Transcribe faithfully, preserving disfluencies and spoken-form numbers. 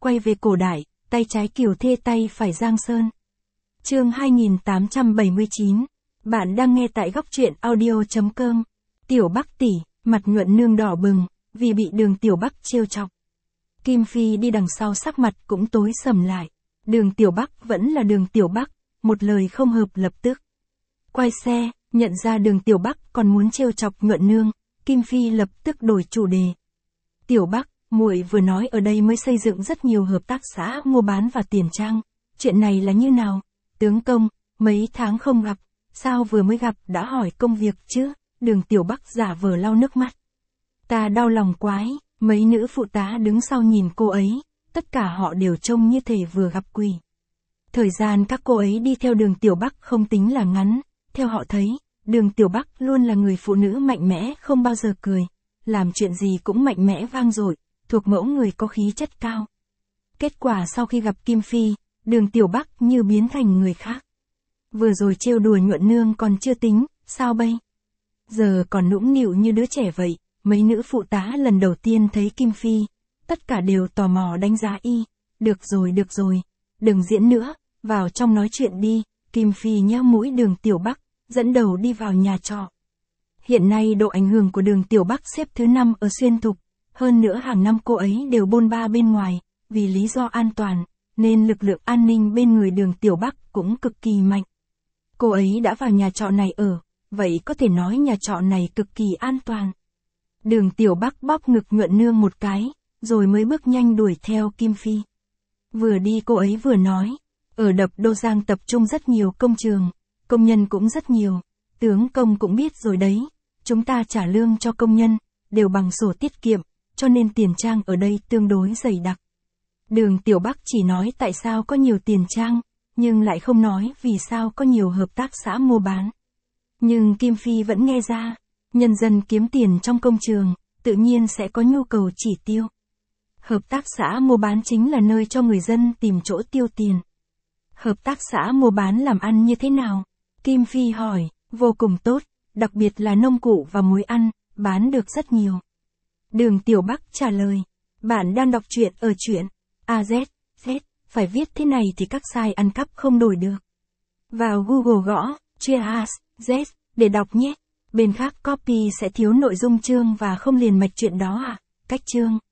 quay về cổ đại, tay trái Kiều Thê tay phải Giang Sơn. Chương hai nghìn tám trăm bảy mươi chín. Bạn đang nghe tại góc truyện audio chấm com. Tiểu Bắc tỷ, mặt nhuận nương đỏ bừng, vì bị Đường Tiểu Bắc trêu chọc. Kim Phi đi đằng sau sắc mặt cũng tối sầm lại. Đường Tiểu Bắc vẫn là Đường Tiểu Bắc, một lời không hợp lập tức quay xe, nhận ra Đường Tiểu Bắc còn muốn trêu chọc nhuận nương, Kim Phi lập tức đổi chủ đề. Tiểu Bắc, muội vừa nói ở đây mới xây dựng rất nhiều hợp tác xã mua bán và tiền trang, chuyện này là như nào? Tướng công, mấy tháng không gặp, sao vừa mới gặp đã hỏi công việc chứ? Đường Tiểu Bắc giả vờ lau nước mắt. Ta đau lòng quái, mấy nữ phụ tá đứng sau nhìn cô ấy, tất cả họ đều trông như thể vừa gặp quỷ. Thời gian các cô ấy đi theo Đường Tiểu Bắc không tính là ngắn, theo họ thấy, Đường Tiểu Bắc luôn là người phụ nữ mạnh mẽ không bao giờ cười, làm chuyện gì cũng mạnh mẽ vang dội, thuộc mẫu người có khí chất cao. Kết quả sau khi gặp Kim Phi, Đường Tiểu Bắc như biến thành người khác. Vừa rồi trêu đùa nhuận nương còn chưa tính, sao bây? Giờ còn nũng nịu như đứa trẻ vậy. Mấy nữ phụ tá lần đầu tiên thấy Kim Phi, tất cả đều tò mò đánh giá y. Được rồi được rồi, đừng diễn nữa, vào trong nói chuyện đi. Kim Phi nheo mũi Đường Tiểu Bắc, dẫn đầu đi vào nhà trọ. Hiện nay độ ảnh hưởng của Đường Tiểu Bắc xếp thứ năm ở Xuyên Thục, hơn nữa hàng năm cô ấy đều bôn ba bên ngoài, vì lý do an toàn, nên lực lượng an ninh bên người Đường Tiểu Bắc cũng cực kỳ mạnh. Cô ấy đã vào nhà trọ này ở, vậy có thể nói nhà trọ này cực kỳ an toàn. Đường Tiểu Bắc bóp ngực nhuận nương một cái, rồi mới bước nhanh đuổi theo Kim Phi. Vừa đi cô ấy vừa nói, ở Đập Đô Giang tập trung rất nhiều công trường, công nhân cũng rất nhiều, tướng công cũng biết rồi đấy, chúng ta trả lương cho công nhân, đều bằng sổ tiết kiệm, cho nên tiền trang ở đây tương đối dày đặc. Đường Tiểu Bắc chỉ nói tại sao có nhiều tiền trang, nhưng lại không nói vì sao có nhiều hợp tác xã mua bán. Nhưng Kim Phi vẫn nghe ra, nhân dân kiếm tiền trong công trường, tự nhiên sẽ có nhu cầu chỉ tiêu. Hợp tác xã mua bán chính là nơi cho người dân tìm chỗ tiêu tiền. Hợp tác xã mua bán làm ăn như thế nào? Kim Phi hỏi, vô cùng tốt, đặc biệt là nông cụ và muối ăn, bán được rất nhiều. Đường Tiểu Bắc trả lời, bạn đang đọc truyện ở truyện a zét, Z, phải viết thế này thì các site ăn cắp không đổi được. Vào Google gõ, Cheers, Z, để đọc nhé. Bên khác copy sẽ thiếu nội dung chương và không liền mạch chuyện đó à? Cách chương.